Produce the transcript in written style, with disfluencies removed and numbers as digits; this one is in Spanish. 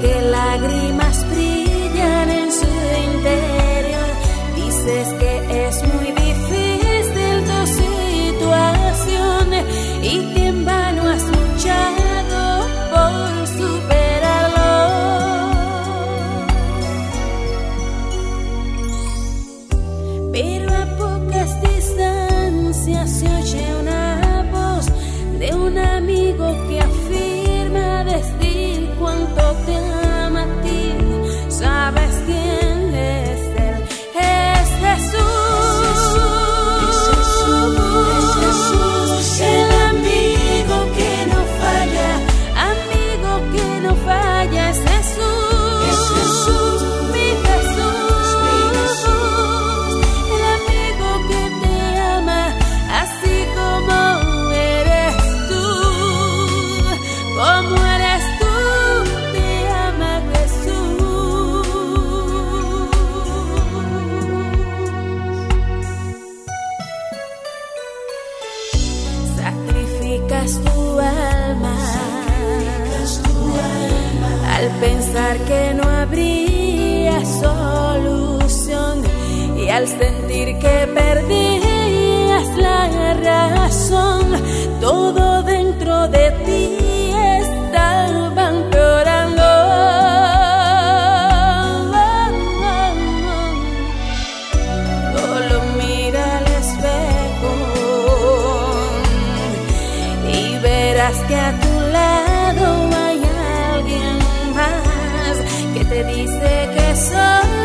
que lágrimas brillan en su interior. Dices que es muy difícil tu situación y que en vano has luchado por superarlo. Pero a pocas distancias se oye una voz de un amigo que afirma decir cuánto te ama a ti. ¿Sabes quién es él? Es Jesús. Es Jesús, el amigo que no falla. Amigo que no falla. Es Jesús. Es Jesús, mi Jesús, mi Jesús. El amigo que te ama así como eres tú. Como eres tú, te ama Jesús. Sacrificas tu alma al pensar que no habría solución y al sentir que perdías la razón. Todo dentro de ti estaba empeorando. Solo mira al espejo y verás que a tu lado hay alguien más que te dice que soy